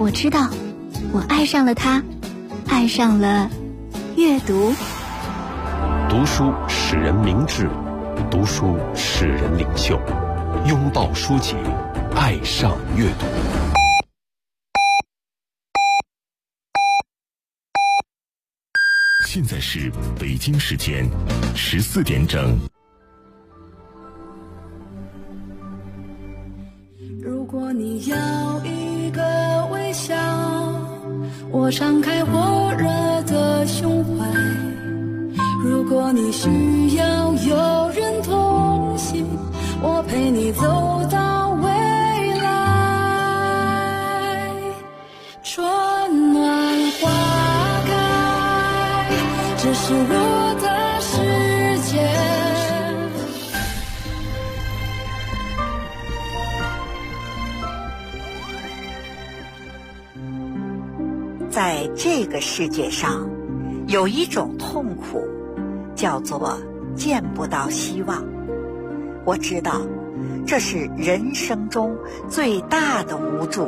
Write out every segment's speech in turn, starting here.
我知道，我爱上了它，爱上了阅读。 读书使人明智，读书使人领袖。拥抱书籍，爱上阅读。 现在是北京时间14点整。 如果你要一个微笑，我敞开火热的胸怀；如果你需要有人同行，我陪你走到未来。春暖花开，这是我的世界。 在这个世界上，有一种痛苦，叫做见不到希望。我知道，这是人生中最大的无助。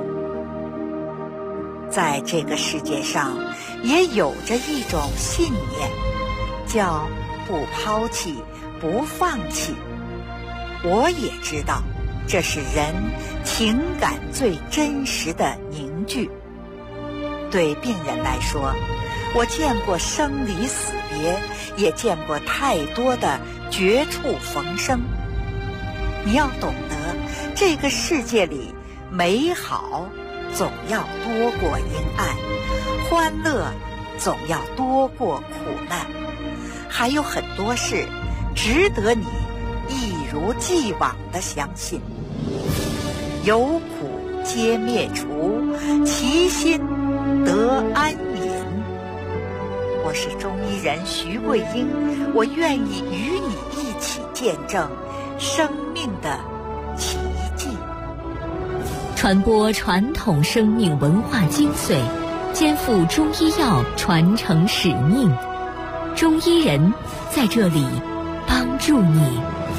在这个世界上，也有着一种信念，叫不抛弃，不放弃。我也知道，这是人情感最真实的凝聚。对病人来说，我见过生离死别，也见过太多的绝处逢生。你要懂得，这个世界里美好总要多过阴暗，欢乐总要多过苦难，还有很多事值得你一如既往地相信。有苦皆灭除，其心得安隐。我是中医人徐桂英，我愿意与你一起见证生命的奇迹， 传播传统生命文化精髓，肩负中医药传承使命。中医人在这里帮助你。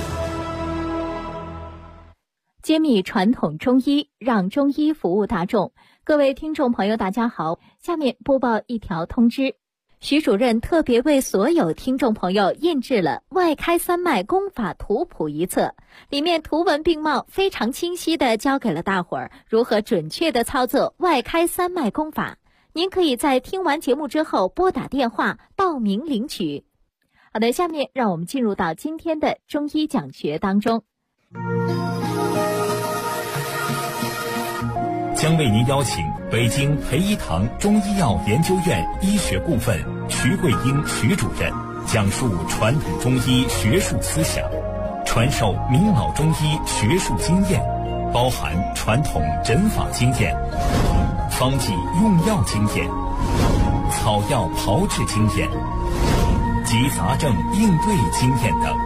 揭秘传统中医，让中医服务大众。各位听众朋友大家好，下面播报一条通知。徐主任特别为所有听众朋友印制了外开三脉功法图谱一册，里面图文并茂，非常清晰地教给了大伙儿如何准确地操作外开三脉功法。您可以在听完节目之后拨打电话报名领取。好的，下面让我们进入到今天的中医讲学当中。 将为您邀请北京培一堂中医药研究院医学部分徐桂英徐主任讲述传统中医学术思想，传授明老中医学术经验，包含传统诊法经验、方剂用药经验、草药炮制经验及杂症应对经验等。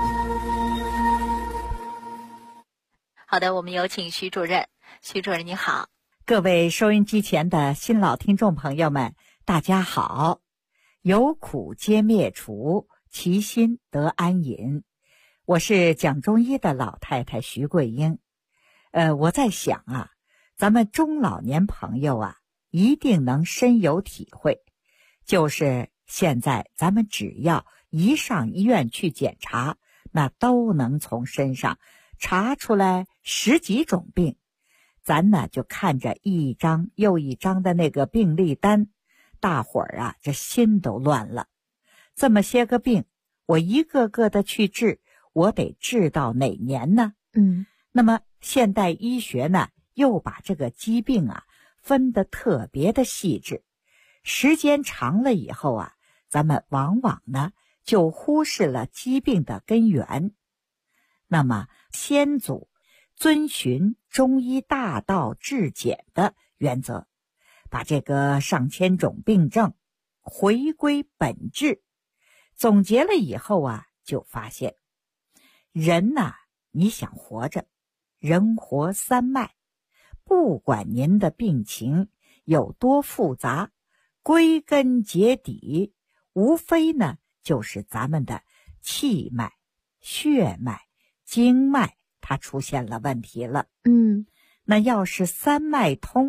好的，我们有请徐主任。徐主任你好。 各位收音机前的新老听众朋友们，大家好。有苦皆灭除，其心得安隐。我是讲中医的老太太徐桂英。我在想啊，咱们中老年朋友啊，一定能深有体会。就是现在咱们只要一上医院去检查，那都能从身上查出来10几种病。咱呢就看着一张又一张的那个病历单，大伙儿啊这心都乱了。这么些个病，我一个个的去治，我得治到哪年呢？那么现代医学呢又把这个疾病啊分得特别的细致。时间长了以后啊，咱们往往呢就忽视了疾病的根源。那么先祖遵循中医大道至简的原则，把这个上千种病症回归本质，总结了以后啊，就发现人呐，你想活着，人活三脉，不管您的病情有多复杂，归根结底无非呢就是咱们的气脉、血脉、经脉它出现了问题了。那要是三脉通，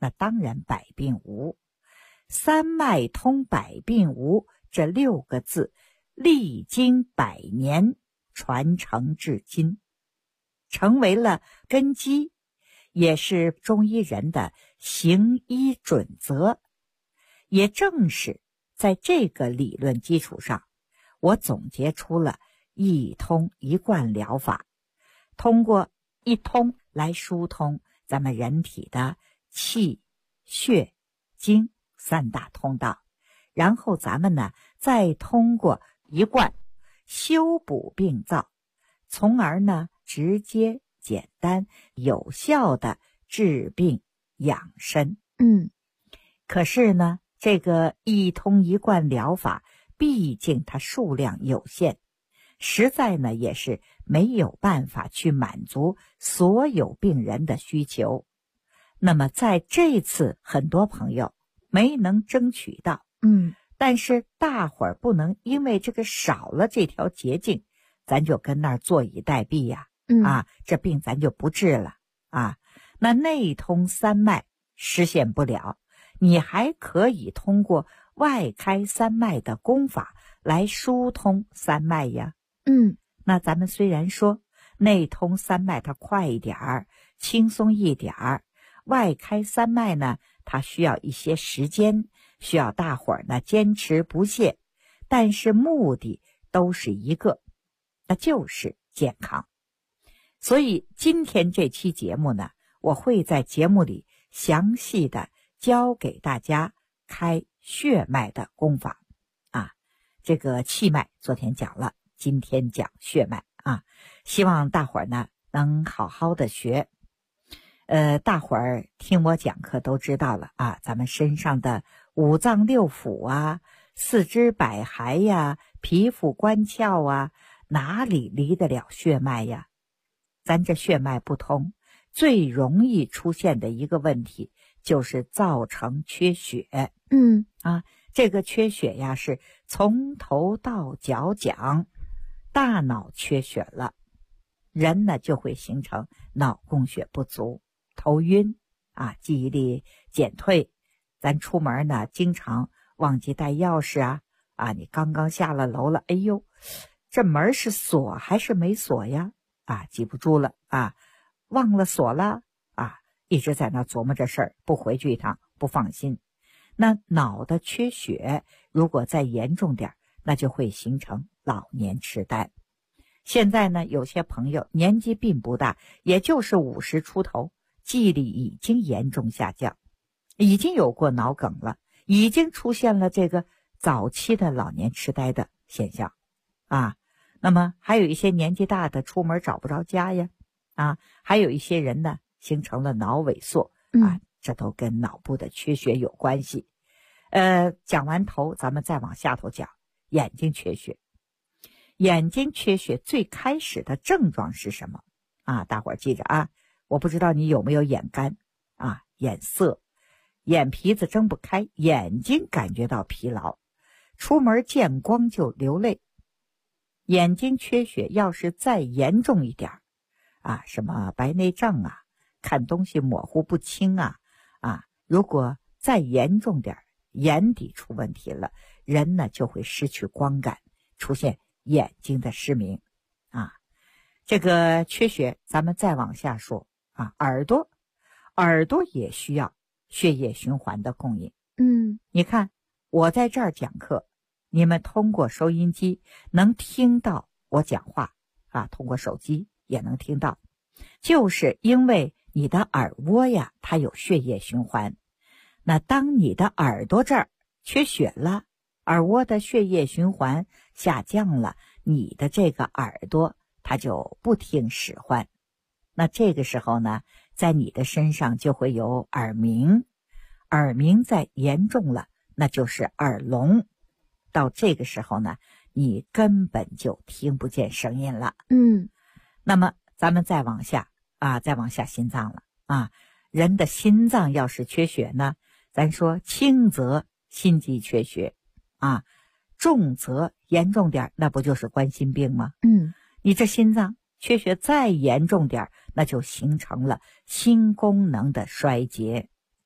那当然百病无。三脉通百病无这6个字，历经100年，传承至今，成为了根基，也是中医人的行医准则。也正是在这个理论基础上，我总结出了一通一贯疗法，通过一通来疏通咱们人体的气、血、经3大通道，然后咱们呢再通过一贯修补病灶，从而呢直接、简单、有效的治病养身。可是呢，这个一通一贯疗法毕竟它数量有限，实在呢也是没有办法去满足所有病人的需求。那么在这次很多朋友没能争取到，但是大伙儿不能因为这个少了这条捷径，咱就跟那儿坐以待毙呀，这病咱就不治了啊。那内通3脉实现不了，你还可以通过外开3脉的功法来疏通3脉呀。那咱们虽然说内通3脉它快一点儿，轻松一点儿，外开3脉呢它需要一些时间，需要大伙儿呢坚持不懈，但是目的都是一个，那就是健康。所以今天这期节目呢，我会在节目里详细的教给大家开血脉的功法啊。这个气脉昨天讲了，今天讲血脉啊，希望大伙儿呢能好好的学。大伙儿听我讲课都知道了啊，咱们身上的5脏6腑啊、4肢百骸呀、皮肤关窍啊，哪里离得了血脉呀？咱这血脉不通，最容易出现的一个问题就是造成缺血。这个缺血呀是从头到脚讲，大脑缺血了，人呢就会形成脑供血不足、头晕啊，记忆力减退。咱出门呢经常忘记带钥匙啊，你刚刚下了楼了，哎呦，这门是锁还是没锁呀？记不住了啊，忘了锁了啊，一直在那琢磨这事儿，不回去一趟不放心。那脑的缺血如果再严重点，那就会形成老年痴呆。现在呢有些朋友年纪并不大，也就是50出头，记忆力已经严重下降，已经有过脑梗了，已经出现了这个早期的老年痴呆的现象啊。那么还有一些年纪大的出门找不着家呀，还有一些人呢形成了脑萎缩这都跟脑部的缺血有关系。讲完头，咱们再往下头讲眼睛缺血。眼睛缺血最开始的症状是什么大伙儿记着我不知道你有没有眼干眼涩，眼皮子睁不开，眼睛感觉到疲劳，出门见光就流泪。眼睛缺血要是再严重一点什么白内障看东西模糊不清如果再严重点，眼底出问题了，人呢就会失去光感，出现眼睛的失明这个缺血咱们再往下说耳朵也需要血液循环的供应。你看我在这儿讲课，你们通过收音机能听到我讲话通过手机也能听到，就是因为你的耳蜗呀它有血液循环。那当你的耳朵这儿缺血了，耳蜗的血液循环下降了，你的这个耳朵它就不听使唤。那这个时候呢，在你的身上就会有耳鸣，耳鸣再严重了，那就是耳聋。到这个时候呢，你根本就听不见声音了。那么咱们再往下心脏了人的心脏要是缺血呢，咱说轻则心肌缺血重则严重点，那不就是冠心病吗？你这心脏缺血再严重点，那就形成了心功能的衰竭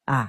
啊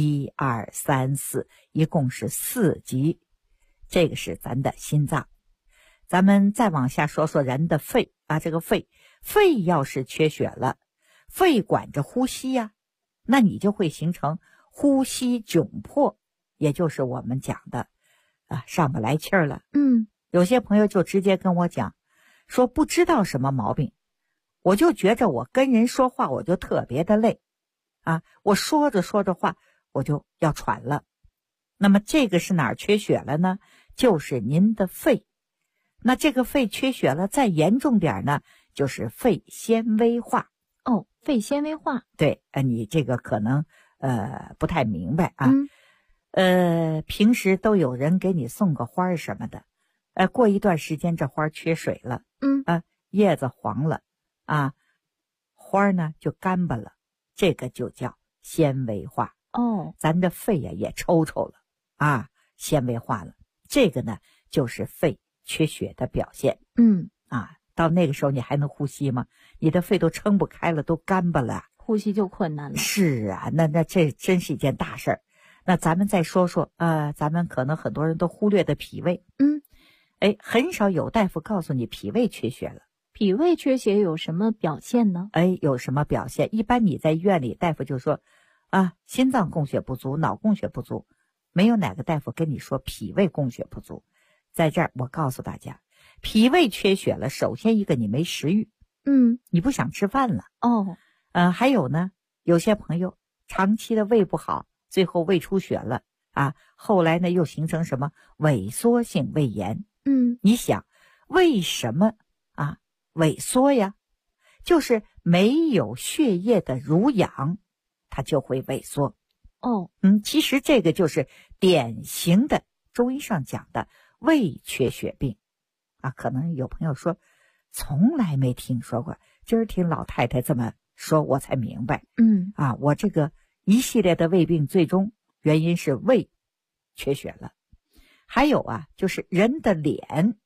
，1、2、3、4，一共是4级。这个是咱的心脏。咱们再往下说说人的肺啊，这个肺要是缺血了，肺管着呼吸呀，那你就会形成呼吸窘迫，也就是我们讲的上不来气儿了。有些朋友就直接跟我讲说不知道什么毛病，我就觉着我跟人说话我就特别的累啊，我说着说着话我就要喘了。那么这个是哪儿缺血了呢？就是您的肺。那这个肺缺血了，再严重点呢，就是肺纤维化。 肺纤维化。 对，你这个可能不太明白啊。平时都有人给你送个花什么的，过一段时间这花缺水了，叶子黄了啊，花呢就干巴了，这个就叫纤维化。咱的肺呀也抽抽了啊，纤维化了，这个呢就是肺缺血的表现。到那个时候你还能呼吸吗？你的肺都撑不开了，都干巴了， 呼吸就困难了。 是啊，那这真是一件大事儿。那咱们再说说咱们可能很多人都忽略的脾胃。很少有大夫告诉你脾胃缺血了。 脾胃缺血有什么表现呢？ 有什么表现？一般你在医院里，大夫就说心脏供血不足，脑供血不足，没有哪个大夫跟你说脾胃供血不足。在这儿我告诉大家，脾胃缺血了，首先一个你没食欲，你不想吃饭了。还有呢，有些朋友长期的胃不好，最后胃出血了后来呢又形成什么萎缩性胃炎。你想为什么萎缩呀？就是没有血液的濡养，它就会萎缩。其实这个就是典型的中医上讲的胃缺血病可能有朋友说从来没听说过，今儿听老太太这么说我才明白。我这个一系列的胃病最终原因是胃缺血了。还有就是人的脸，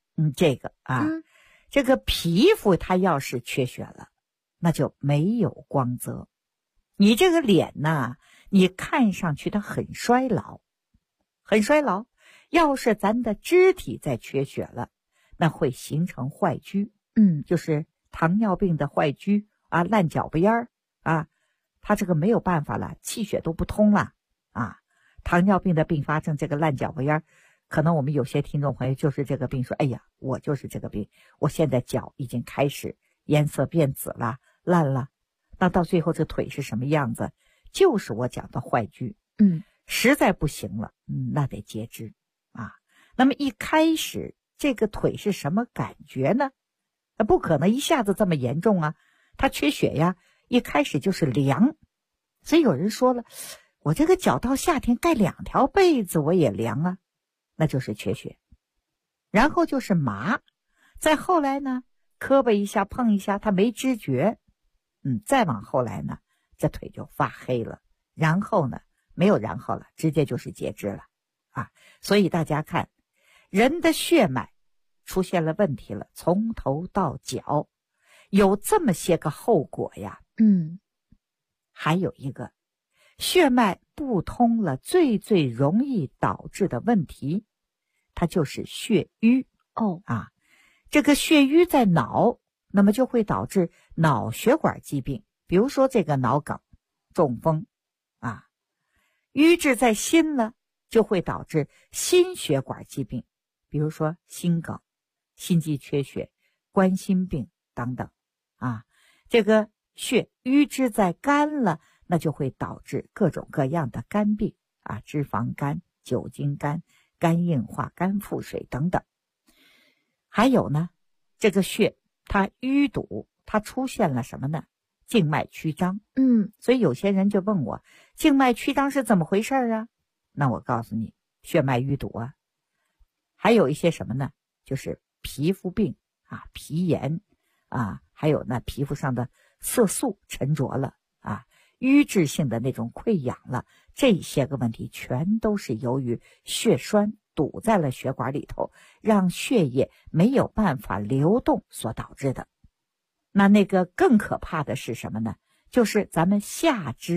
这个皮肤它要是缺血了，那就没有光泽。你这个脸呢，你看上去它很衰老，很衰老。要是咱的肢体再缺血了，那会形成坏疽。就是糖尿病的坏疽烂脚巴烟它这个没有办法了，气血都不通了糖尿病的并发症，这个烂脚巴烟，可能我们有些听众朋友就是这个病，说哎呀，我就是这个病，我现在脚已经开始颜色变紫了，烂了。那到最后这腿是什么样子？就是我讲的坏疽。实在不行了，那得截肢那么一开始这个腿是什么感觉呢？不可能一下子这么严重它缺血呀，一开始就是凉。所以有人说了，我这个脚到夏天盖2条被子我也凉那就是缺血。然后就是麻，再后来呢，磕巴一下碰一下它没知觉，再往后来呢，这腿就发黑了，然后呢没有然后了，直接就是截肢了所以大家看，人的血脉出现了问题了，从头到脚有这么些个后果呀。还有一个血脉不通了，最容易导致的问题，它就是血瘀。这个血瘀在脑，那么就会导致脑血管疾病，比如说这个脑梗、中风瘀滞在心了，就会导致心血管疾病，比如说心梗、心肌缺血、冠心病等等这个血瘀滞在肝了，那就会导致各种各样的肝病脂肪肝、酒精肝、肝硬化、肝腹水等等。还有呢，这个血它淤堵，它出现了什么呢？静脉曲张。所以有些人就问我，静脉曲张是怎么回事那我告诉你，血脉淤堵还有一些什么呢？就是皮肤病皮炎还有呢皮肤上的色素沉着了瘀滞性的那种溃疡了，这些个问题全都是由于血栓堵在了血管里头，让血液没有办法流动所导致的。那个更可怕的是什么呢？就是咱们下肢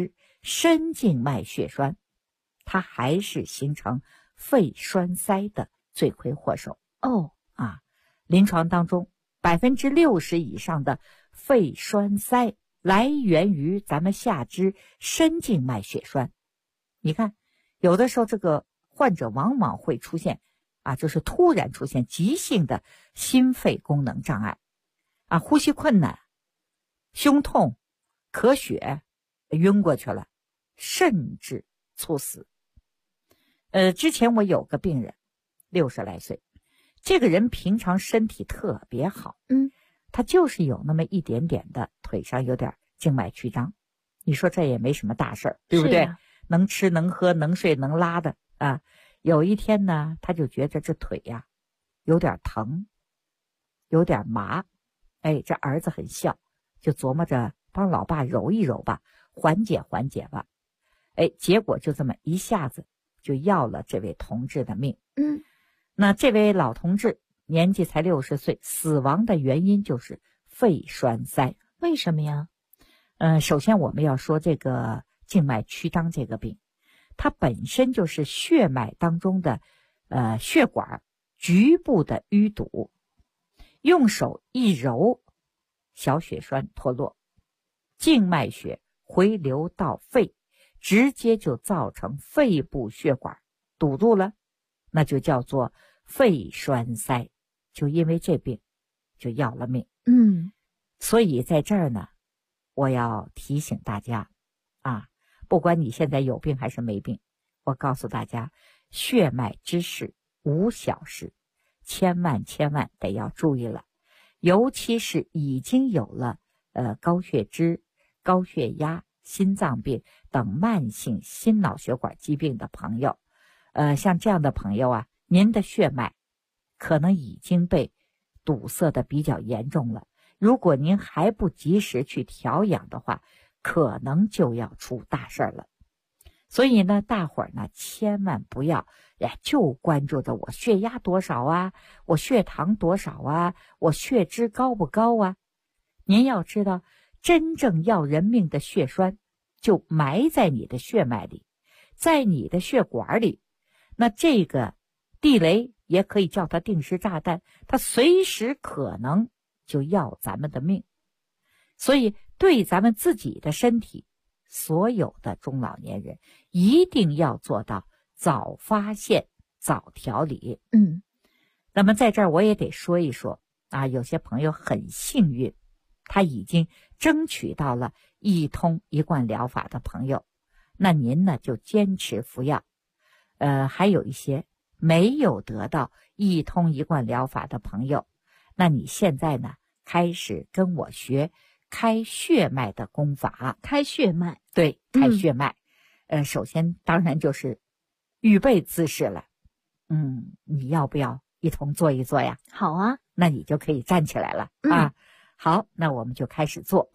深静脉血栓，它还是形成肺栓塞的罪魁祸首。临床当中60%以上的肺栓塞来源于咱们下肢深静脉血栓。你看，有的时候这个患者往往会出现就是突然出现急性的心肺功能障碍呼吸困难、胸痛、咳血、晕过去了，甚至猝死。之前我有个病人60来岁，这个人平常身体特别好，他就是有那么一点点的腿上有点静脉曲张。你说这也没什么大事儿，对不对？能吃能喝能睡能拉的有一天呢，他就觉得这腿有点疼，有点麻。这儿子很孝，就琢磨着帮老爸揉一揉吧，缓解缓解吧。结果就这么一下子就要了这位同志的命。那这位老同志年纪才60岁，死亡的原因就是肺栓塞。 为什么呀？ 首先我们要说这个静脉曲张这个病，它本身就是血脉当中的血管局部的淤堵，用手一揉，小血栓脱落，静脉血回流到肺，直接就造成肺部血管堵住了，那就叫做肺栓塞，就因为这病就要了命。所以在这儿呢，我要提醒大家不管你现在有病还是没病，我告诉大家，血脉之事无小事，千万得要注意了。尤其是已经有了高血脂、高血压、心脏病等慢性心脑血管疾病的朋友，像这样的朋友您的血脉可能已经被堵塞的比较严重了，如果您还不及时去调养的话，可能就要出大事了。所以呢，大伙儿呢千万不要就关注着我血压多少我血糖多少我血脂高不高您要知道，真正要人命的血栓就埋在你的血脉里，在你的血管里。那这个地雷也可以叫它定时炸弹，它随时可能就要咱们的命。所以对咱们自己的身体，所有的中老年人一定要做到早发现早调理。那么在这儿我也得说一说有些朋友很幸运，他已经争取到了一通一贯疗法的朋友，那您呢就坚持服药。还有一些没有得到一通一贯疗法的朋友，那你现在呢开始跟我学开血脉的功法。 开血脉？ 对，开血脉。首先当然就是预备姿势了。你要不要一同做一做呀？ 好啊， 那你就可以站起来了好，那我们就开始做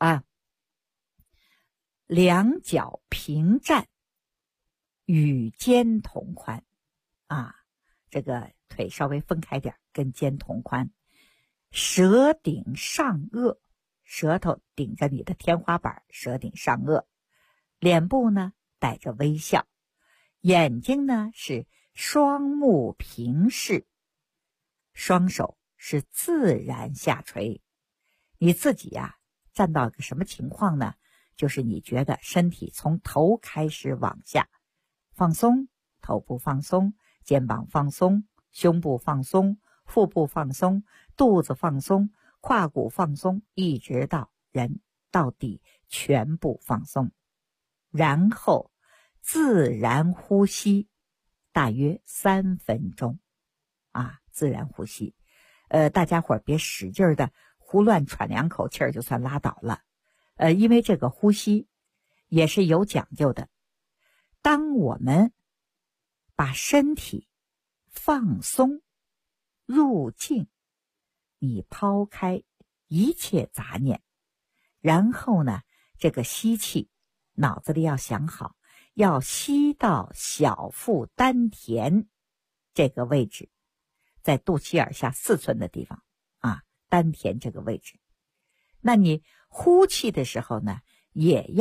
两脚平站，与肩同宽这个腿稍微分开点，跟肩同宽，舌顶上颚，舌头顶着你的天花板，舌顶上颚，脸部呢带着微笑，眼睛呢是双目平视，双手是自然下垂。你自己站到一个什么情况呢？就是你觉得身体从头开始往下放松，头部放松，肩膀放松，胸部放松，腹部放松，肚子放松，胯骨放松，一直到人到底全部放松。然后自然呼吸大约3分钟自然呼吸。大家伙儿别使劲的胡乱喘2口气儿就算拉倒了。因为这个呼吸也是有讲究的。当我们把身体放松入静，你抛开一切杂念，然后呢这个吸气脑子里要想好，要吸到小腹丹田这个位置，在肚脐眼下4寸的地方丹田这个位置。那你呼气的时候呢，也要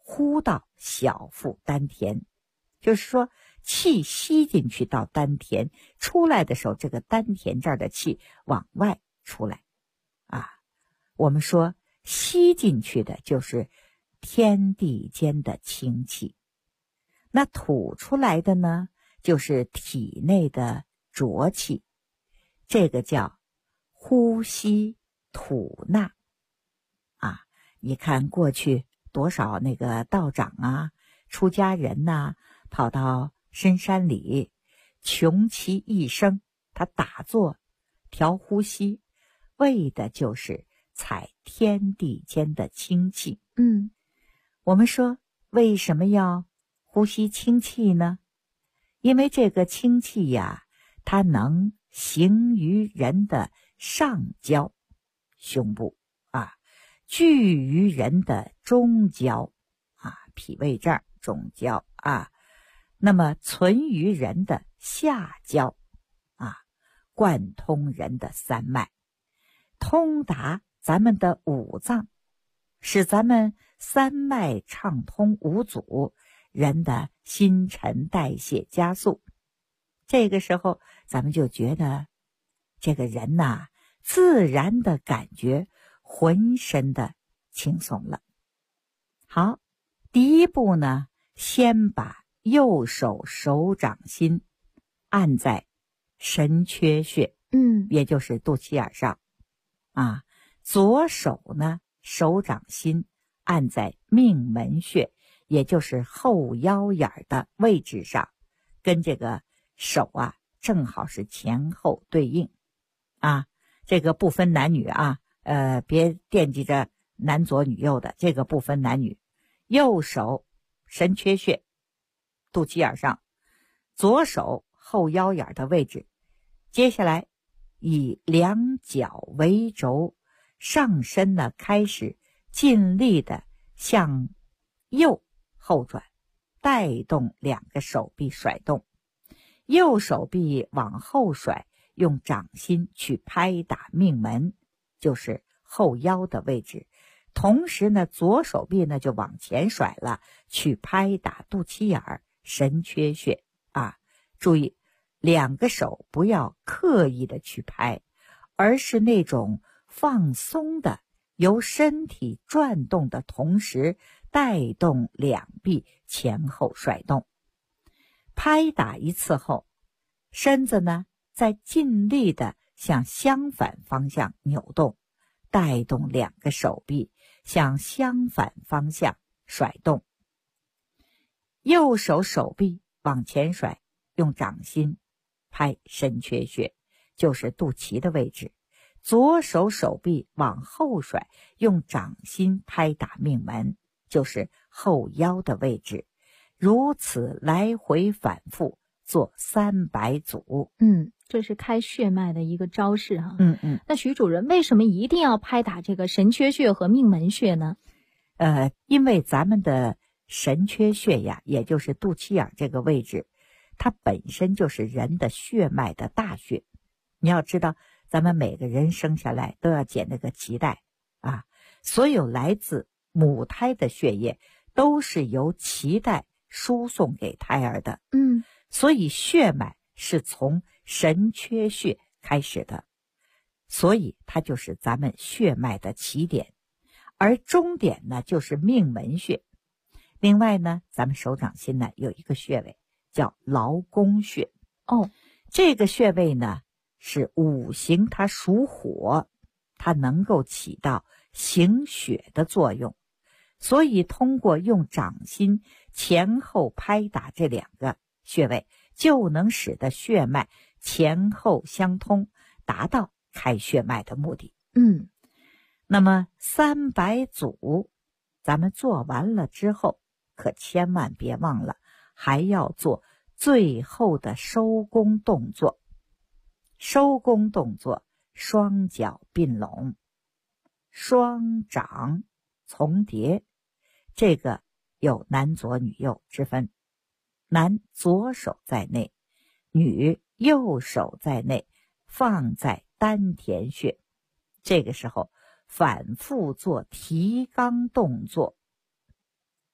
呼到小腹丹田，就是说气吸进去到丹田，出来的时候这个丹田这儿的气往外出来啊。我们说吸进去的就是天地间的清气，那吐出来的呢就是体内的浊气，这个叫呼吸吐纳啊。你看过去多少那个道长啊、出家人呐，跑到深山里，穷其一生，他打坐调呼吸，为的就是采天地间的清气。我们说为什么要呼吸清气呢？因为这个清气呀，它能行于人的上焦胸部啊，聚于人的中焦啊，脾胃这儿中焦啊，那么存于人的下焦啊，贯通人的三脉，通达咱们的五脏，使咱们三脉畅通无阻，人的新陈代谢加速。这个时候咱们就觉得这个人呐，自然的感觉浑身的轻松了。好，第一步呢，先把右手手掌心按在神阙穴，也就是肚脐眼上啊。左手呢，手掌心按在命门穴，也就是后腰眼的位置上，跟这个手啊正好是前后对应啊。这个不分男女啊，别惦记着男左女右的，这个不分男女。右手神阙穴肚脐眼上，左手后腰眼的位置。接下来以两脚为轴，上身呢开始尽力的向右后转，带动两个手臂甩动，右手臂往后甩，用掌心去拍打命门，就是后腰的位置。同时呢，左手臂呢就往前甩了，去拍打肚脐眼儿神阙穴啊。注意，两个手不要刻意的去拍，而是那种放松的，由身体转动的同时带动两臂前后甩动。拍打一次后，身子呢再尽力的向相反方向扭动，带动两个手臂向相反方向甩动。右手手臂往前甩，用掌心拍神阙穴，就是肚脐的位置。左手手臂往后甩，用掌心拍打命门，就是后腰的位置。如此来回反复做300组。 这是开血脉的一个招式哈。 那徐主任，为什么一定要拍打这个神阙穴和命门穴呢？ 因为咱们的神阙穴呀，也就是肚脐眼这个位置，它本身就是人的血脉的大穴。你要知道，咱们每个人生下来都要剪那个脐带啊，所有来自母胎的血液都是由脐带输送给胎儿的。所以血脉是从神阙穴开始的，所以它就是咱们血脉的起点，而终点呢就是命门穴。另外呢，咱们手掌心呢有一个穴位叫劳宫穴。这个穴位呢是五行，它属火，它能够起到行血的作用，所以通过用掌心前后拍打这两个穴位，就能使得血脉前后相通，达到开血脉的目的。那么300组咱们做完了之后，可千万别忘了还要做最后的收功动作。收功动作，双脚并拢，双掌重叠，这个有男左女右之分，男左手在内，女右手在内，放在丹田穴。这个时候反复做提肛动作，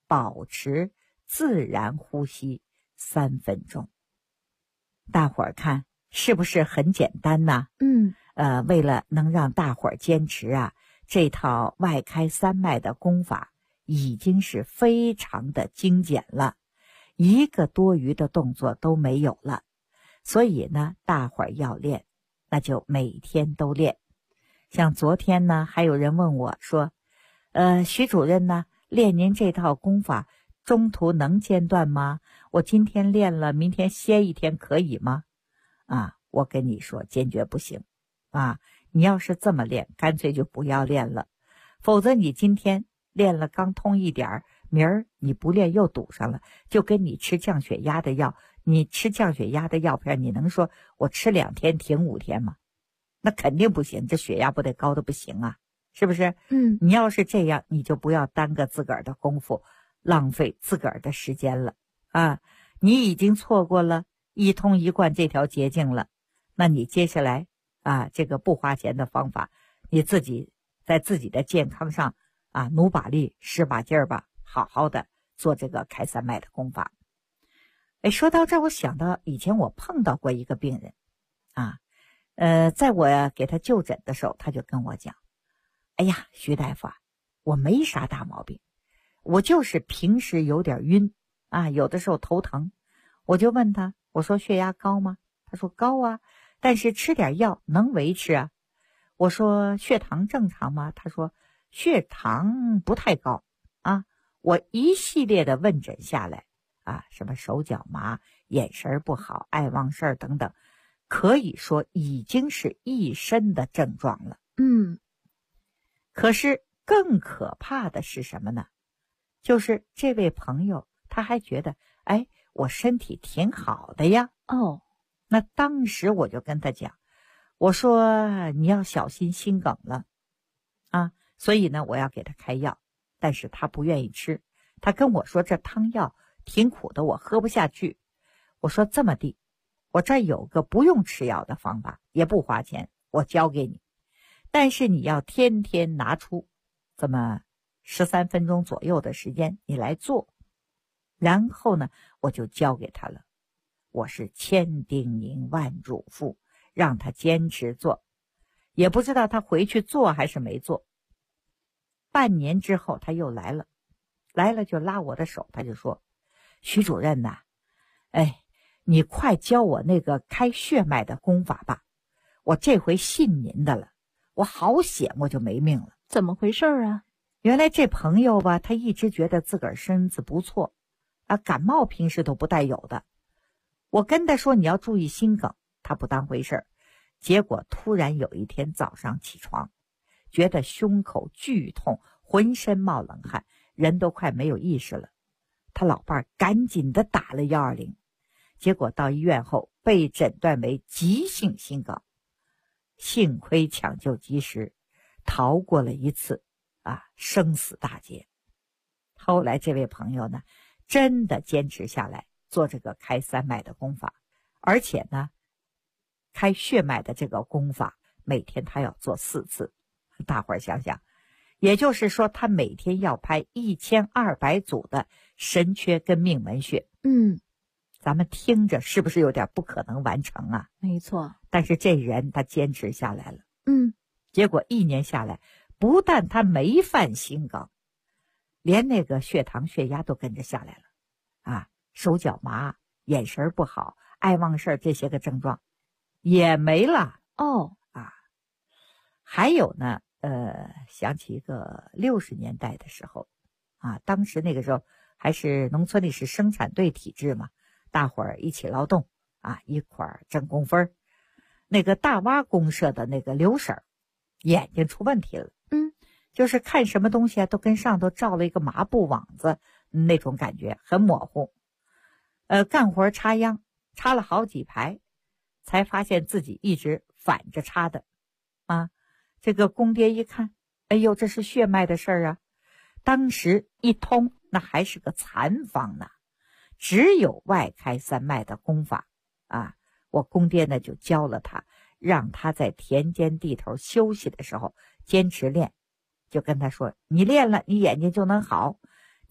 保持自然呼吸3分钟。大伙儿看是不是很简单呢？为了能让大伙儿坚持啊，这套外开三脉的功法已经是非常的精简了，一个多余的动作都没有了。所以呢，大伙儿要练，那就每天都练。像昨天呢，还有人问我说，徐主任呢，练您这套功法中途能间断吗？我今天练了，明天歇一天可以吗？我跟你说，坚决不行。你要是这么练，干脆就不要练了。否则你今天练了刚通一点，明儿你不练又堵上了，就跟你吃降血压的药，你吃降血压的药片，你能说我吃2天停5天吗？那肯定不行，这血压不得高的不行啊，是不是？你要是这样，你就不要耽搁自个儿的功夫，浪费自个儿的时间了你已经错过了一通一贯这条捷径了，那你接下来这个不花钱的方法，你自己在自己的健康上努把力使把劲儿吧，好好的做这个开三脉的功法。说到这儿，我想到以前我碰到过一个病人在我给他就诊的时候，他就跟我讲，哎呀，徐大夫我没啥大毛病，我就是平时有点晕有的时候头疼。我就问他，我说血压高吗？他说高但是吃点药能维持我说血糖正常吗？他说血糖不太高我一系列的问诊下来什么手脚麻、眼神不好、爱忘事儿等等，可以说已经是一身的症状了。可是更可怕的是什么呢？就是这位朋友他还觉得我身体挺好的呀。那当时我就跟他讲，我说你要小心心梗了所以呢我要给他开药，但是他不愿意吃，他跟我说这汤药挺苦的，我喝不下去。我说这么地，我这儿有个不用吃药的方法，也不花钱，我教给你，但是你要天天拿出这么13分钟左右的时间你来做。然后呢我就教给他了，我是千叮咛万嘱咐让他坚持做，也不知道他回去做还是没做。半年之后他又来了就拉我的手，他就说，徐主任呐，你快教我那个开血脉的功法吧，我这回信您的了，我好险我就没命了。 怎么回事原来这朋友吧，他一直觉得自个儿身子不错感冒平时都不带有的。我跟他说你要注意心梗，他不当回事儿。结果突然有一天早上起床，觉得胸口剧痛，浑身冒冷汗，人都快没有意识了。他老伴儿赶紧的打了120，结果到医院后被诊断为急性心梗。幸亏抢救及时，逃过了一次生死大劫。后来这位朋友呢，真的坚持下来做这个开三脉的功法，而且呢开血脉的这个功法每天他要做4次。大伙儿想想，也就是说他每天要拍1200组的神阙跟命门穴。咱们听着是不是有点不可能完成没错。 但是这人他坚持下来了。结果1年下来，不但他没犯心梗，连那个血糖血压都跟着下来了手脚麻、眼神不好、爱忘事儿这些个症状也没了。还有呢想起一个60年代的时候当时那个时候还是农村里是生产队体制嘛，大伙儿一起劳动一块儿挣工分。那个大洼公社的那个刘婶眼睛出问题了。就是看什么东西都跟上头罩了一个麻布网子，那种感觉很模糊。干活插秧，插了好几排，才发现自己一直反着插的这个公爹一看，哎呦，这是血脉的事儿当时一通那还是个残方呢，只有外开三脉的功法我公爹呢就教了他，让他在田间地头休息的时候坚持练，就跟他说，你练了你眼睛就能好，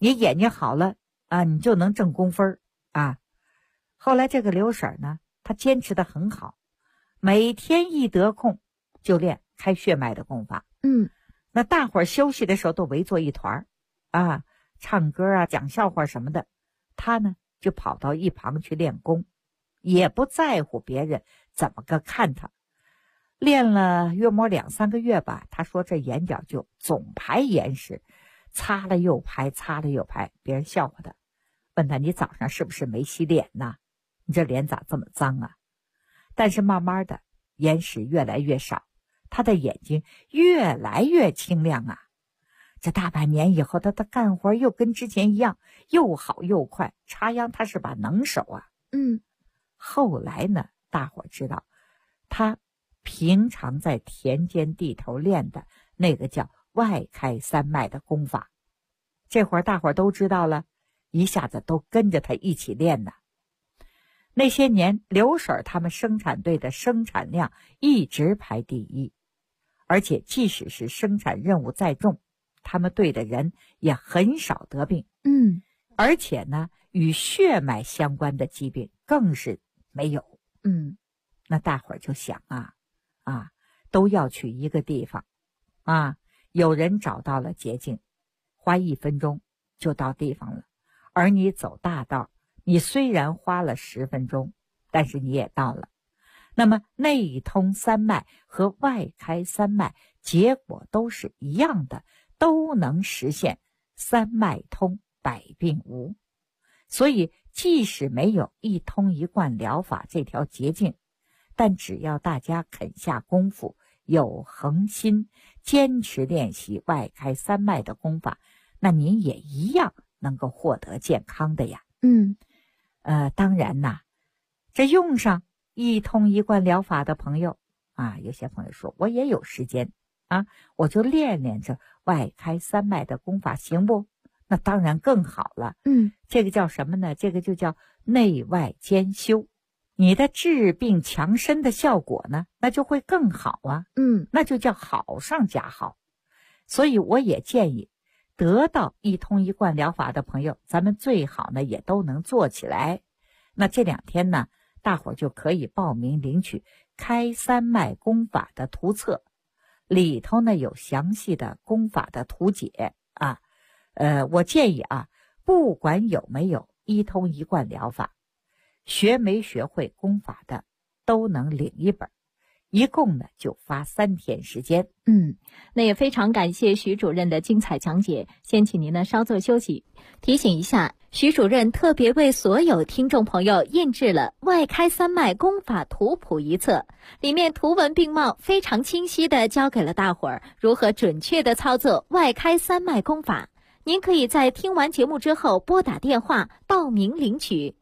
你眼睛好了啊，你就能挣工分啊。后来这个刘婶呢，她坚持得很好，每天一得空就练开血脉的功法。那大伙儿休息的时候都围坐一团啊，唱歌啊，讲笑话什么的。她呢就跑到一旁去练功，也不在乎别人怎么个看她。练了约摸2-3个月吧，她说这眼角就总排眼屎，擦了又排，擦了又排，别人笑话她，问她你早上是不是没洗脸呢？你这脸咋这么脏啊？但是慢慢的眼屎越来越少，她的眼睛越来越清亮啊。这大半年以后，她干活又跟之前一样，又好又快，插秧她是把能手啊。后来呢，大伙知道她平常在田间地头练的那个叫外开三脉的功法，这会儿大伙都知道了，一下子都跟着她一起练呢。那些年刘婶他们生产队的生产量一直排第一，而且即使是生产任务再重，他们队的人也很少得病。而且呢，与血脉相关的疾病更是没有。那大伙儿就想都要去一个地方有人找到了捷径，花1分钟就到地方了，而你走大道，你虽然花了10分钟，但是你也到了。那么内通三脉和外开三脉结果都是一样的，都能实现三脉通百病无。所以即使没有一通一贯疗法这条捷径，但只要大家肯下功夫，有恒心，坚持练习外开三脉的功法，那您也一样能够获得健康的呀。当然呐，这用上一通一贯疗法的朋友有些朋友说我也有时间我就练练这外开三脉的功法行不？那当然更好了。这个叫什么呢？这个就叫内外兼修，你的治病强身的效果呢，那就会更好啊。那就叫好上加好。所以我也建议得到一通一贯疗法的朋友，咱们最好呢也都能做起来。那这2天呢，大伙就可以报名领取开三脉功法的图册，里头呢有详细的功法的图解我建议不管有没有一通一贯疗法，学没学会功法的都能领一本，一共呢就发3天时间。 那也非常感谢徐主任的精彩讲解，先请您呢稍作休息。提醒一下，徐主任特别为所有听众朋友印制了外开三脉功法图谱一册，里面图文并茂，非常清晰地教给了大伙儿如何准确地操作外开三脉功法。您可以在听完节目之后拨打电话报名领取。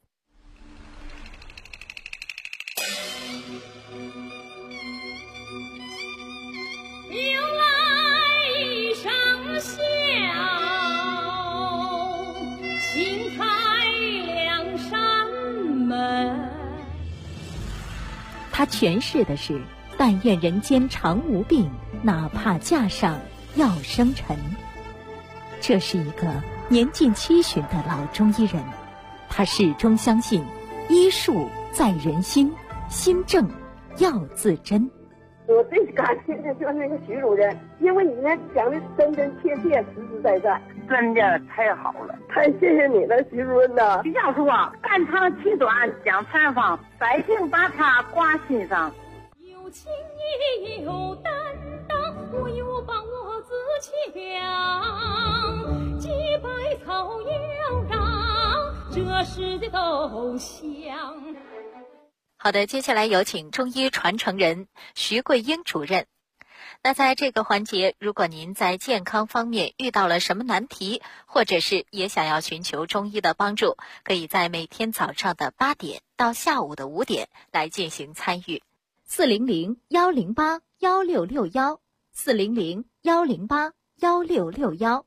他诠释的是但愿人间常无病，哪怕架上要生尘。这是一个年近70的老中医人，他始终相信医术在人心，心正要自珍。 我最感谢的就是那个徐主任，因为你呢讲的真真切切，实实在在， 真的太好了， 太谢谢你了，徐主任呐！ 徐教授肝长气短讲禅方，百姓把他挂心上。 有情也有担当，我有把握自强，几百草要让这世界都香。 好的，接下来有请中医传承人徐桂英主任。那在这个环节，如果您在健康方面遇到了什么难题，或者是也想要寻求中医的帮助，可以在每天早上的8点到下午的5点来进行参与。400-108-1661 400-108-1661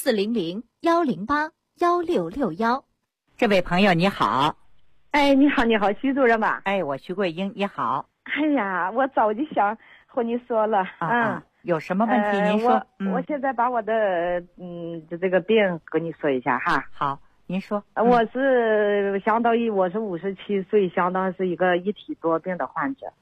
400-108-1661。 这位朋友你好。 哎，你好，你好，徐主任吧？ 哎，我徐桂英，你好。 哎呀，我早就想和你说了有什么问题您说。 我现在把我的这个病跟你说一下哈。 好，您说。 我是相当于我是57岁，相当是一个一体多病的患者。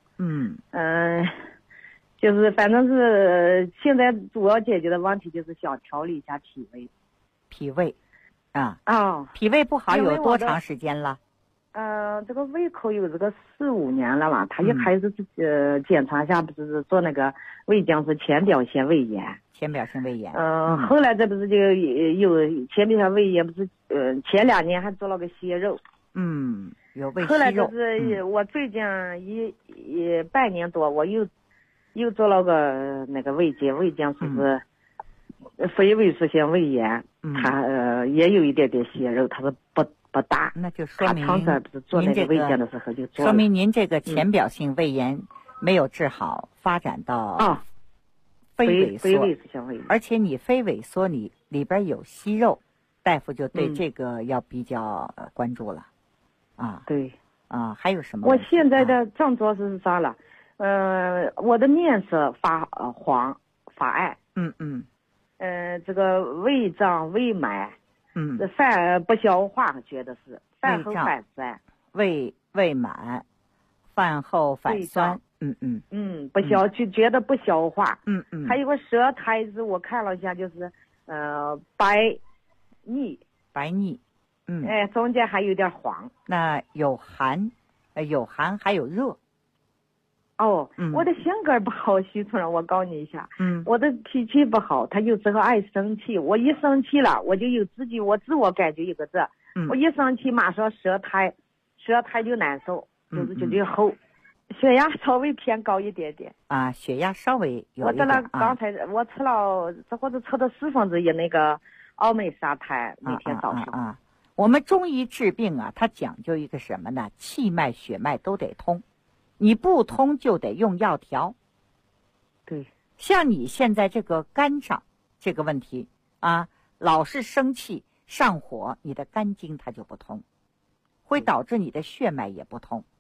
就是反正是现在主要解决的问题就是想调理一下脾胃。 脾胃脾胃不好有多长时间了？ 这个胃口有这个4-5年了吧。他一开始检查一下，不是做那个胃镜是浅表性胃炎。后来这不是就有浅表性胃炎，不是前2年还做了个息肉。 有胃息肉。 后来就是我最近半年多，我又做了个那个胃镜是非胃素性胃炎，它也有一点点息肉，它是不大。 那就说明做那个胃镜的时候就做了。 说明您这个浅表性胃炎没有治好，发展到非胃素性胃炎， 而且你非萎缩，你里边有息肉，大夫就对这个要比较关注了。 对还有什么？ 我现在的症状是啥了？我的面色发黄发暗。这个胃胀胃满。饭不消化，觉得是饭后反酸。 胃满，饭后反酸。 不就觉得不消化。还有个舌苔是我看了一下，就是白腻。中间还有点黄。 那有寒还有热。 我的性格不好，徐主任，我告诉你一下。我的脾气不好，他有时候爱生气，我一生气了，我就有我自我感觉有个这。我一生气马上舌苔就难受，就厚，血压稍微偏高一点点。 血压稍微有一点。 我在那刚才我吃了或者吃的1/4那个奥美沙肽，每天早上。 我们中医治病它讲究一个什么呢？气脉血脉都得通。你不通就得用药调。 对， 像你现在这个肝上这个问题老是生气上火，你的肝经它就不通，会导致你的血脉也不通。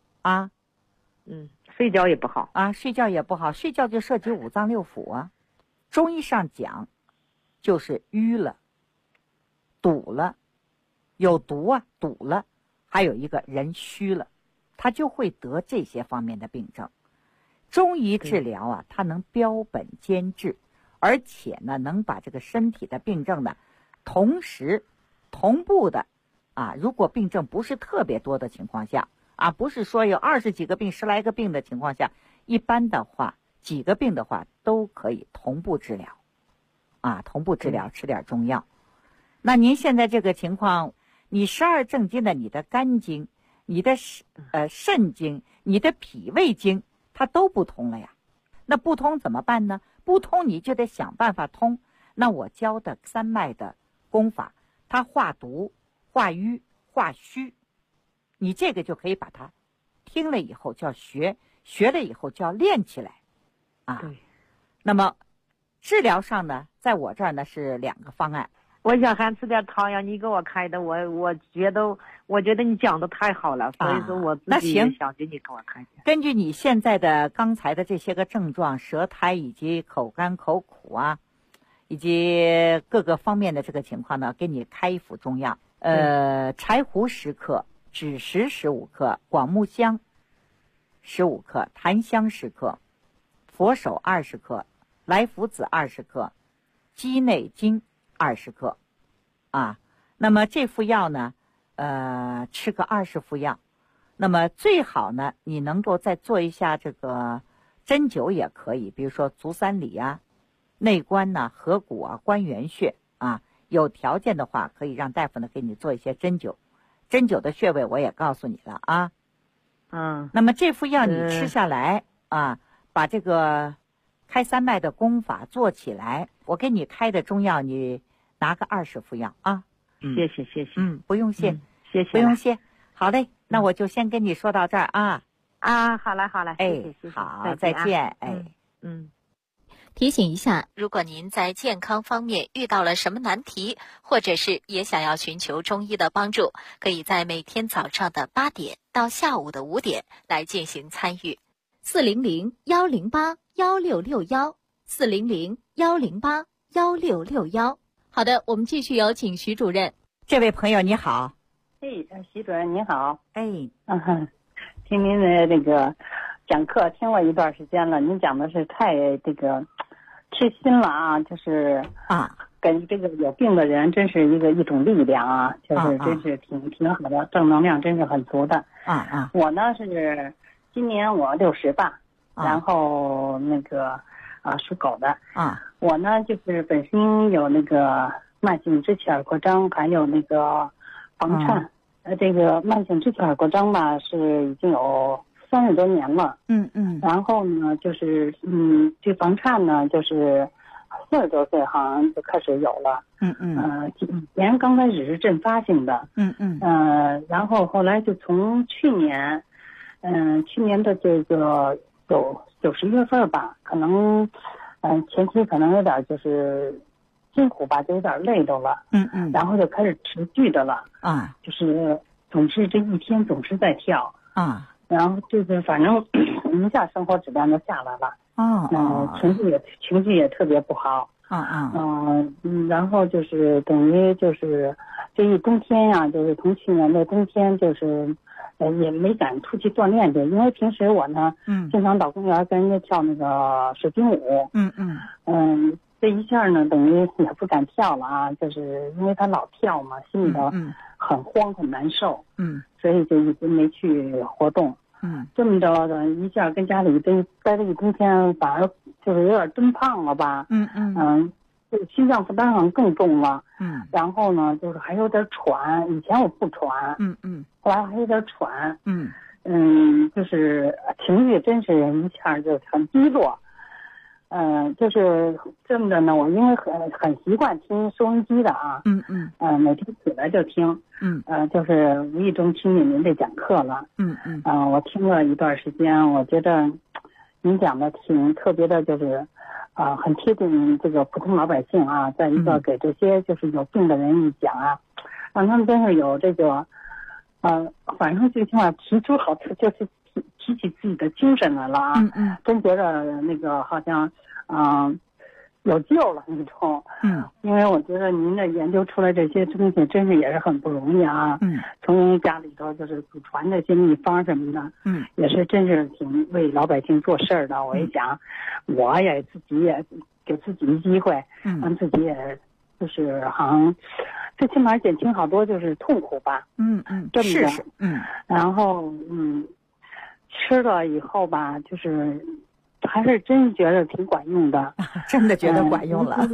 睡觉也不好。 睡觉也不好，睡觉就涉及5脏6腑中医上讲就是淤了堵了，有毒堵了，还有一个人虚了，他就会得这些方面的病症。中医治疗它能标本兼治，而且呢能把这个身体的病症呢同步的如果病症不是特别多的情况下不是说有20几个病10来个病的情况下，一般的话几个病的话都可以同步治疗吃点中药。那您现在这个情况，你12正经的你的肝经，你的肾经，你的脾胃经，它都不通了呀。那不通怎么办呢？不通你就得想办法通。那我教的3脉的功法，它化毒、化瘀、化虚，你这个就可以把它听了以后就要学了以后就要练起来对。 那么治疗上呢，在我这儿呢是2个方案。 我想还吃点汤呀，你给我开的，我觉得你讲的太好了，所以说我自己也想着你给我开的。 根据你现在的刚才的这些个症状，舌苔以及口干口苦以及各个方面的这个情况呢，给你开一副中药。柴胡10克，枳实15克，广木香15克，檀香10克，佛手20克，莱菔子20克，鸡内金20克那么这副药呢吃个20副药。那么最好呢你能够再做一下这个针灸也可以，比如说足三里内关合谷关元穴有条件的话可以让大夫呢给你做一些针灸。针灸的穴位我也告诉你了那么这副药你吃下来把这个开3脉的功法做起来，我给你开的中药你拿个20副药谢谢不用谢谢谢不用谢。好嘞，那我就先跟你说到这儿好嘞谢谢好，再见提醒一下，如果您在健康方面遇到了什么难题，或者是也想要寻求中医的帮助，可以在每天早上的8点到下午的5点来进行参与。400-108-1661 400-108-1661。好的，我们继续有请徐主任。 这位朋友你好。 徐主任你好。 听您的那个讲课听了一段时间了，您讲的是太这个吃心了啊，就是给这个有病的人真是一种力量啊，就是真是挺好的，正能量真是很足的。我呢是今年我68，然后那个属狗的。我呢就是本身有那个慢性支气耳扩张，还有那个房颤。这个慢性支气耳扩张吧是已经有30多年了。然后呢就是这房颤呢就是40多岁好像就开始有了。以前刚开始是阵发性的。然后后来就从去年的这个9、10月份吧，可能前期可能有点就是辛苦吧，就有点累着了。然后就开始持续的了。就是总是这一天总是在跳。然后就是反正一下生活质量就下来了。情绪也特别不好。然后就是等于就是这一冬天呀，就是从去年的冬天就是也没敢出去锻炼去，因为平时我呢经常到公园跟人家跳那个水晶舞。这一下呢等于也不敢跳了啊，就是因为他老跳嘛，心里头很慌很难受。所以就一直没去活动。这么着的一下跟家里待了一冬天，反而就是有点增胖了吧。这个心脏负担好像更重了。然后呢就是还有点喘，以前我不喘。后来还有点喘。就是情绪真是一下就很低落。就是这么着呢，我因为很习惯听收音机的啊。每天起来就听。就是无意中听见您这讲课了。我听了一段时间，我觉得您讲的挺特别的，就是很贴近这个普通老百姓啊。再一个给这些就是有病的人一讲啊，让他们真是有这个反正最起码提出好处，就是提起自己的精神来了啊。真觉得那个好像有救了那种。因为我觉得您的研究出来这些东西真是也是很不容易啊。从家里头就是祖传这些秘方什么的。也是真是挺为老百姓做事儿的。我一想，我也自己也给自己一机会，让自己也就是好像最起码减轻好多就是痛苦吧。这么着。然后吃了以后吧，就是还是真觉得挺管用的。 真的觉得管用了。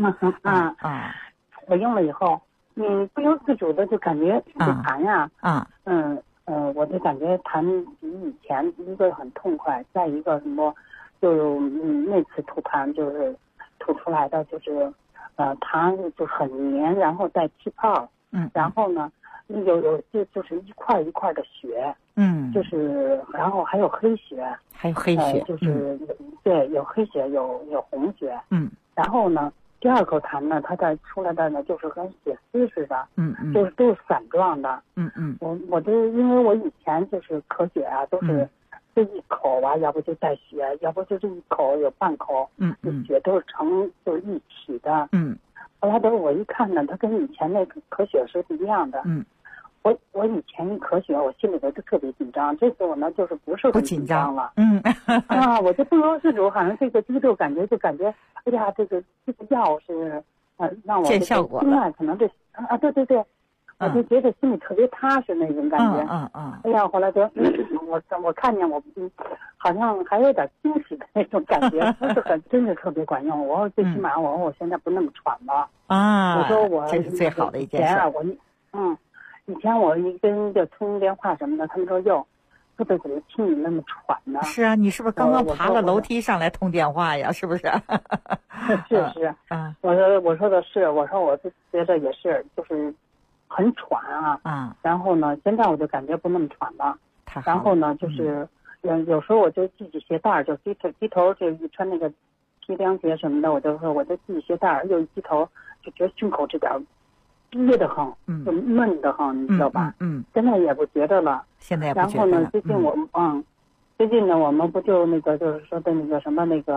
我用了以后，不由自主的就感觉这痰呀，我就感觉痰比以前一个很痛快，再一个什么，就那次吐痰就是吐出来的就是痰就很黏，然后带气泡。然后呢有就是一块一块的血。就是然后还有黑血。就是对，有黑血有红血。然后呢第二口痰呢，它再出来的呢就是跟血丝似的。就是都是散状的。我就因为我以前就是咳血啊，都是这一口啊，要不就带血，要不就这一口有半口。血都是成就是一体的。后来我一看呢，它跟以前那个咳血是不一样的。我以前一咳血，我心里头就特别紧张。这次我呢，就是不是很紧张了。我就不由自主，好像这个肌肉感觉，哎呀，这个药是让我见效果了。可能对，我就觉得心里特别踏实那种感觉。哎呀，后来就我看见我好像还有点惊喜的那种感觉，真是特别管用。我最起码我现在不那么喘了。我说这是最好的一件事。 以前我一跟就通电话什么的，他们说哟，这辈子听你那么喘呢。 是啊，你是不是刚刚爬了楼梯上来通电话呀？是不是？ 是。我说的是，我说我就觉得也是，就是很喘啊。然后呢，现在我就感觉不那么喘了。然后呢，就是有时候我就系鞋带，就低头就一穿那个皮凉鞋什么的，我就系鞋带，又一低头就觉得胸口这点憋得很，就闷得很，你知道吧？现在也不觉得了。 现在也不觉得了。 然后呢，最近呢，我们不就那个就是说的那个什么那个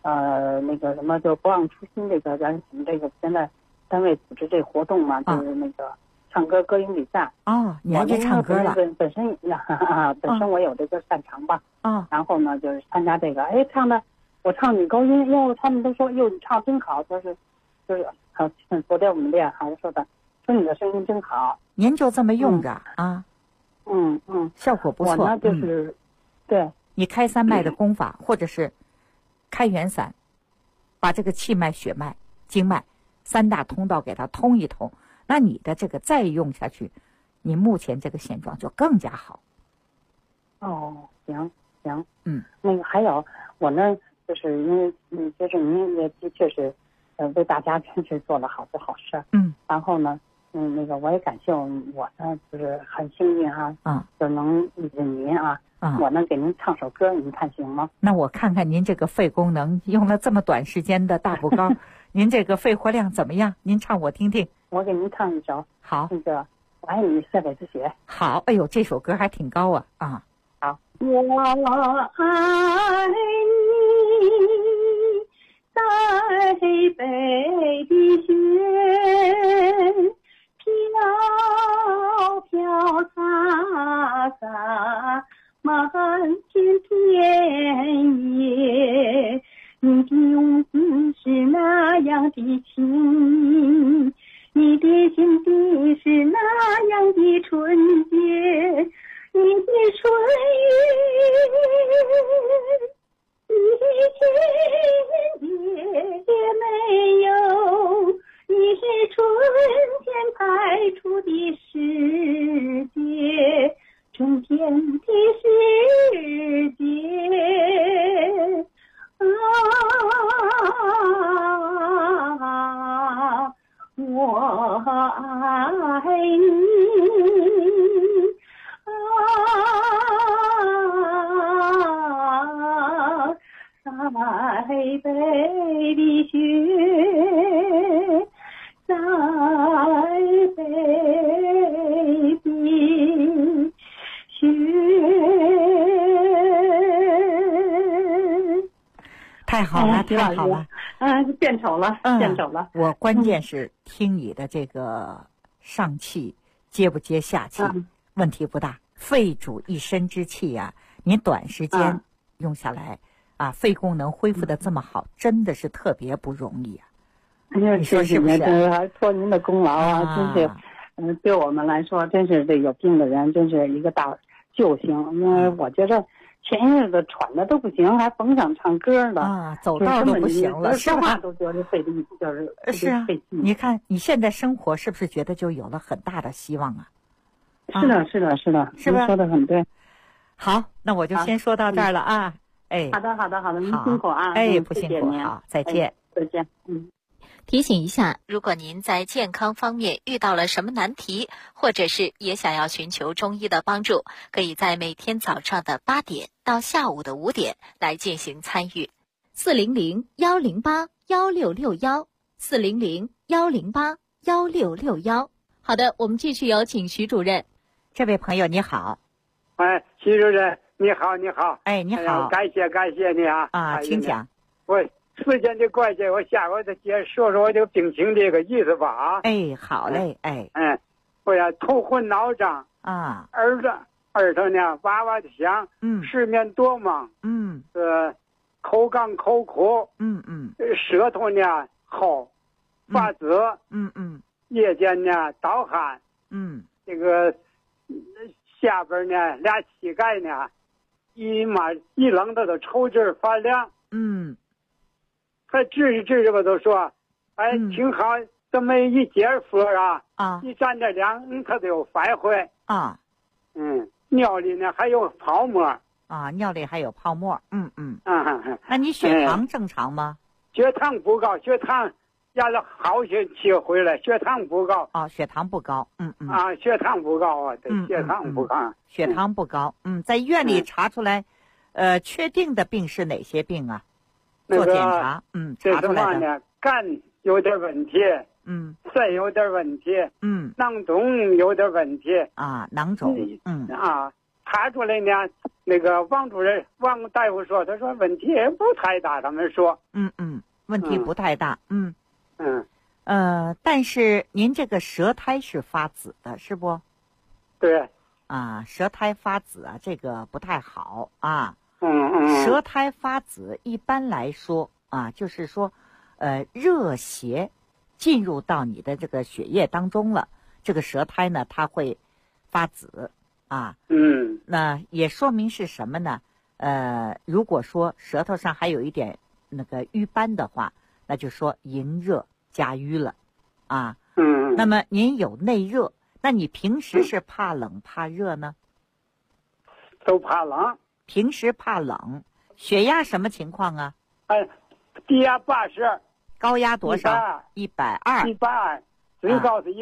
那个什么就不忘初心这个咱们这个现在单位组织这活动嘛，就是那个唱歌歌咏比赛。 哦，你还去唱歌了？ 本身我有这个擅长吧。然后呢，就是参加这个，我唱女高音，因为他们都说，哟，你唱真好，就是好，昨天我们练还是说的，说你的声音真好。 您就这么用着啊？效果不错。 我呢就是，对， 你开三脉的功法，或者是开元散，把这个气脉、血脉、经脉三大通道给它通一通，那你的这个再用下去，你目前这个现状就更加好。 行，那个还有我呢，就是因为就是您也的确是，为大家真是做了好多好事。然后呢，那个我也感谢我呢，就是很幸运就能遇见您我能给您唱首歌，您看行吗？ 那我看看您这个肺功能用了这么短时间的大补膏，您这个肺活量怎么样？您唱我听听。 我给您唱一首。 好。 那个我爱你塞北之雪。 好，哎呦，这首歌还挺高啊。 好。 我爱你塞北的雪，飘飘洒洒满天遍野，你的用字是那样的情，你的心地是那样的纯洁，你的春雨一天也没有，你是春天开出的世界，春天的世界我爱你塞北的雪，塞北的雪。 太好了，太好了！ 变丑了，变丑了。 我关键是听你的这个上气接不接下气，问题不大。肺主一身之气啊，你短时间用下来肺功能恢复的这么好，真的是特别不容易啊！你说是不是？ 还托您的功劳真是，对我们来说，真是这有病的人，真是一个大救星。因为我觉着前日子喘的都不行，还甭想唱歌了走道都不行了， 说话都觉得费力，就是费劲。 你看你现在生活是不是觉得就有了很大的希望啊？ 是的，是吧？您说的很对。 好，那我就先说到这儿了啊。 好的，您辛苦啊。 不辛苦，好，再见。 再见。 提醒一下，如果您在健康方面遇到了什么难题，或者是也想要寻求中医的帮助，可以在每天早上的8点到下午的5点来进行参与。400-108-1661，400-108-1661。好的，我们继续有请徐主任。 这位朋友你好。 徐主任你好。 你好。 感谢你啊。 请讲。 我时间的关系，我下回再接说说我这个病情这个意思吧好嘞。 我要头昏脑胀耳朵呢哇哇的响，失眠多梦，口干口苦，舌头呢厚，发紫，夜间呢盗汗，这个下边呢俩膝盖呢一冷的都抽筋发凉，还治着吧都说，挺好，这么一接服一站着凉，它就有反回尿里呢还有泡沫尿里还有泡沫，那你血糖正常吗？ 血糖不高，血糖压了好些期回来，血糖不高血糖不高， 血糖不高血糖不高， 血糖不高，在医院里查出来，确定的病是哪些病啊？做检查，查出来的肝有点问题，肾有点问题，囊肿有点问题囊肿， 查出来呢，那个王大夫说，他说问题不太大，他们说。 问题不太大。但是您这个舌苔是发紫的，是不？ 对。 舌苔发紫啊，这个不太好啊。舌苔发紫，一般来说就是说，热邪进入到你的这个血液当中了，这个舌苔呢，它会发紫啊。那也说明是什么呢？如果说舌头上还有一点那个瘀斑的话，那就说淫热加瘀了啊。那么您有内热，那你平时是怕冷怕热呢？ 都怕冷。 平时怕冷。血压什么情况啊？ 低压80。 高压多少？120。 120，最高是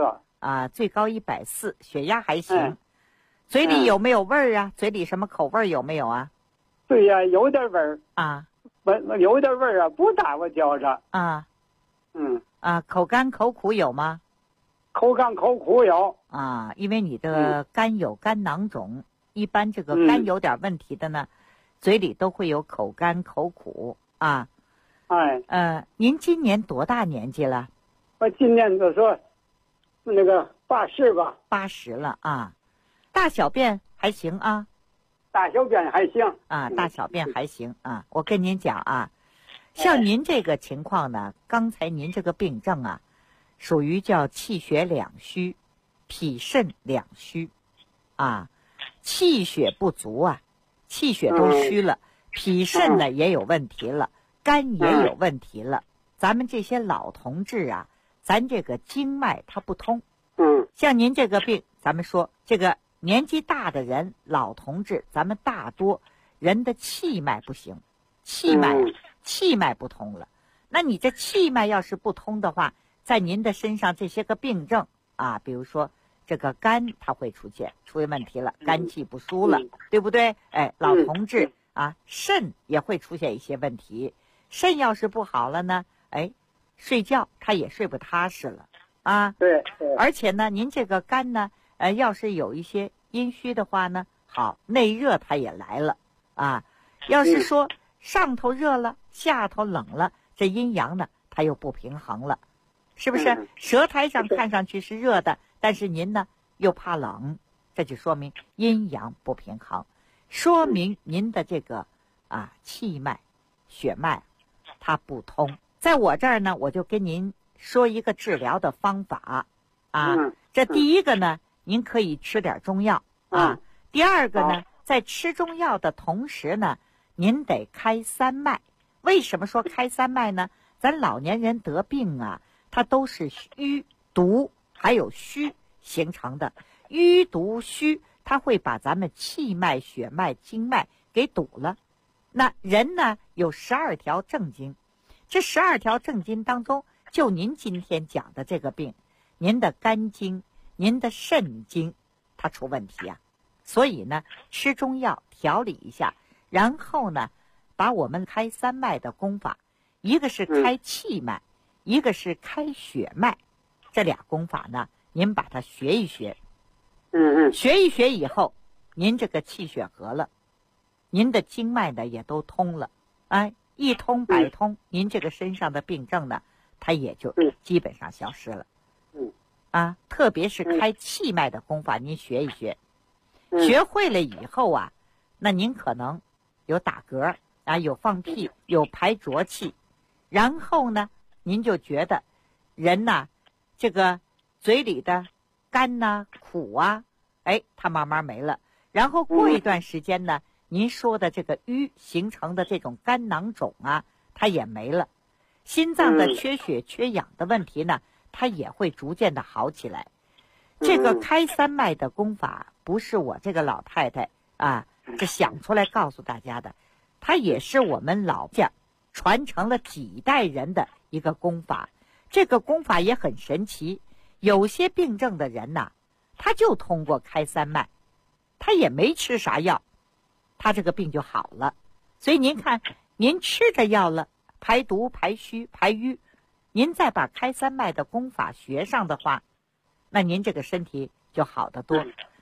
140。 最高140，血压还行。嘴里有没有味儿啊？嘴里什么口味有没有啊？ 对呀，有点味儿。有点味儿啊，不大，我觉着。口干口苦有吗？ 口干口苦有。 因为你的肝有肝囊肿，一般这个肝有点问题的呢，嘴里都会有口干口苦啊。您今年多大年纪了？ 我今年就说那个80吧。 80了啊。大小便还行啊？ 大小便还行大小便还行啊。我跟您讲像您这个情况呢，刚才您这个病症属于叫气血两虚，脾肾两虚气血不足气血都虚了，脾肾呢也有问题了，肝也有问题了。咱们这些老同志咱这个经脉它不通。像您这个病，咱们说这个年纪大的人，老同志，咱们大多人的气脉不行，气脉不通了。那你这气脉要是不通的话，在您的身上这些个病症比如说这个肝它会出现问题了，肝气不舒了，对不对？老同志肾也会出现一些问题，肾要是不好了呢，睡觉他也睡不踏实了对。 而且呢，您这个肝呢，要是有一些阴虚的话呢，好，内热它也来了要是说上头热了，下头冷了，这阴阳呢，它又不平衡了，是不是？舌苔上看上去是热的，但是您呢又怕冷，这就说明阴阳不平衡，说明您的这个气脉、血脉它不通。在我这儿呢，我就跟您说一个治疗的方法这第一个呢，您可以吃点中药第二个呢，在吃中药的同时呢，您得开三脉。为什么说开三脉呢？咱老年人得病它都是瘀毒还有虚形成的，瘀毒虚它会把咱们气脉、血脉、经脉给堵了。那人呢有12条正经，这12条正经当中，就您今天讲的这个病，您的肝经、您的肾经它出问题所以呢吃中药调理一下，然后呢把我们开三脉的功法，一个是开气脉，一个是开血脉，这俩功法呢您把它学一学学一学以后，您这个气血和了，您的经脉呢也都通了一通百通，您这个身上的病症呢它也就基本上消失了特别是开气脉的功法您学一学学会了以后那您可能有打嗝有放屁，有排浊气，然后呢您就觉得人这个嘴里的干苦它慢慢没了，然后过一段时间呢您说的这个瘀形成的这种肝囊肿它也没了，心脏的缺血缺氧的问题呢它也会逐渐的好起来。这个开三脉的功法不是我这个老太太这想出来告诉大家的，它也是我们老家传承了几代人的一个功法。这个功法也很神奇，有些病症的人他就通过开三脉，他也没吃啥药，他这个病就好了。所以您看，您吃着药了，排毒排虚排瘀，您再把开三脉的功法学上的话，那您这个身体就好得多。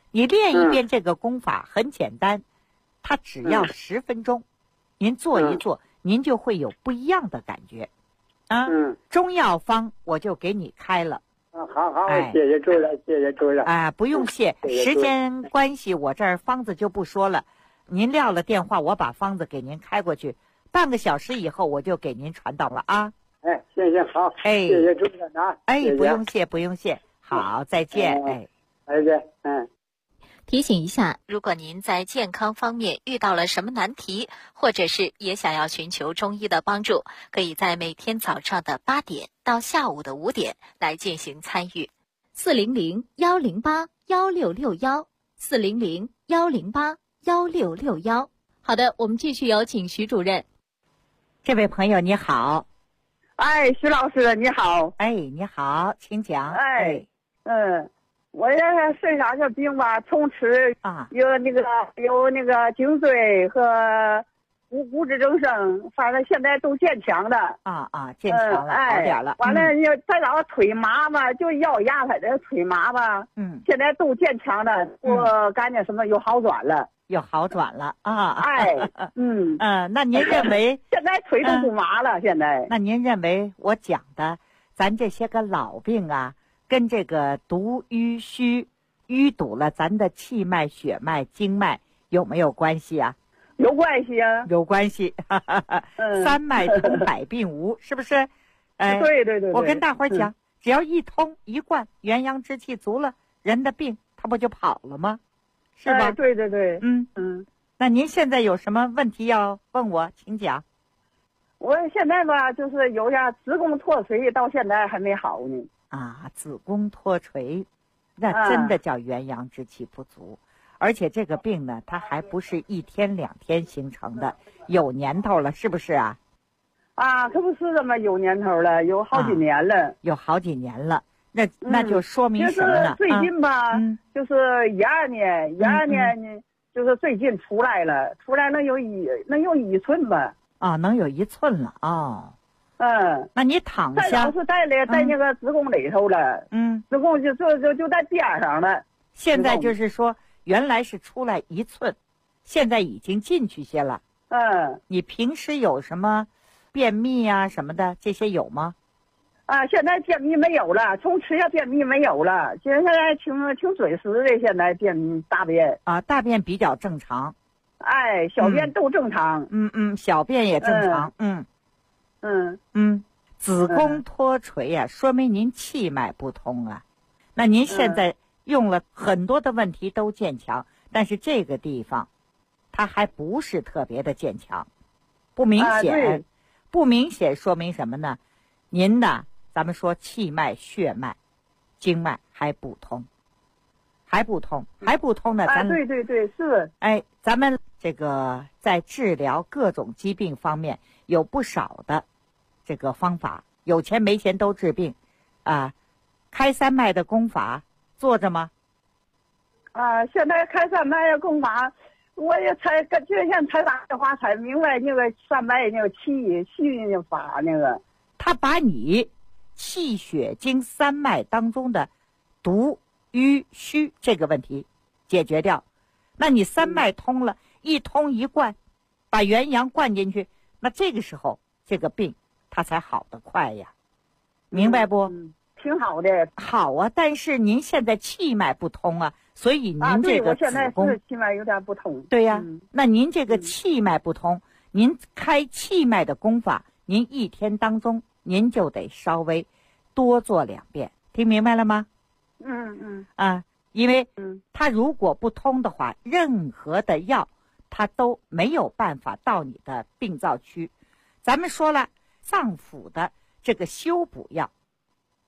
你练一遍这个功法很简单，它只要10分钟，您做一做，您就会有不一样的感觉。中药方我就给你开了。 好，谢谢主任，谢谢主任。 不用谢，时间关系，我这儿方子就不说了。您撂了电话，我把方子给您开过去，半个小时以后我就给您传到了啊。 行，好，谢谢主任啊。 不用谢，好，再见。 再见。 提醒一下，如果您在健康方面遇到了什么难题，或者是也想要寻求中医的帮助，可以在每天早上的8点到下午的5点来进行参与。400-108-1661，400-108-1661。好的，我们继续有请徐主任。 这位朋友你好。 徐老师你好。 你好，请讲。 我这身上这病吧，从吃有那个颈椎和骨质增生，反正现在都健强了。 健强了，好点了。 完了，再找腿麻吧，就咬牙他这腿麻吧。现在都健强了，我感觉什么有好转了。 那您认为现在腿都不麻了？现在那您认为我讲的咱这些个老病啊，跟这个毒淤虚淤堵了咱的气脉、血脉、经脉有没有关系啊？ 有关系啊， 有关系。三脉通百病无，是不是？ 对。 我跟大伙儿讲，只要一通一贯，元阳之气足了，人的病他不就跑了吗？是吧？ 对。 那您现在有什么问题要问我，请讲。 我现在吧，就是有点子宫脱垂，到现在还没好呢。 子宫脱垂，那真的叫元阳之气不足，而且这个病呢，它还不是1天2天形成的，有年头了，是不是啊？ 可不是这么有年头了，有好几年了。 有好几年了，那就说明什么呢？ 就是最近吧，就是12年呢，就是最近出来了能有1寸吧。 能有1寸了那你躺下。 再老是在那个子宫里头了。子宫就在边上了。 现在就是说，原来是出来1寸，现在已经进去些了。你平时有什么便秘啊什么的，这些有吗？ 现在便秘没有了，从吃下便秘没有了，现在挺准时的。现在大便大便比较正常。 小便都正常。 小便也正常。子宫脱垂呀，说明您气脉不通啊。那您现在用了很多的问题都健强，但是这个地方它还不是特别的健强，不明显。不明显说明什么呢？您呢，咱们说气脉、血脉、经脉还不通呢。 对，是。 咱们这个在治疗各种疾病方面有不少的这个方法，有钱没钱都治病开三脉的功法做着吗？ 现在开三脉的功法，我也今天才打电话才明白那个三脉那个气法那个。 他把你气血经三脉当中的毒瘀虚这个问题解决掉，那你三脉通了，一通一贯，把元阳灌进去，那这个时候这个病它才好得快呀，明白不？ 挺好的。 好啊，但是您现在气脉不通啊，所以您这个子宫， 我现在是气脉有点不通。 对呀，那您这个气脉不通，您开气脉的功法，您1天当中您就得稍微多做2遍，听明白了吗？因为它如果不通的话，任何的药它都没有办法到你的病灶区。咱们说了，脏腑的这个修补药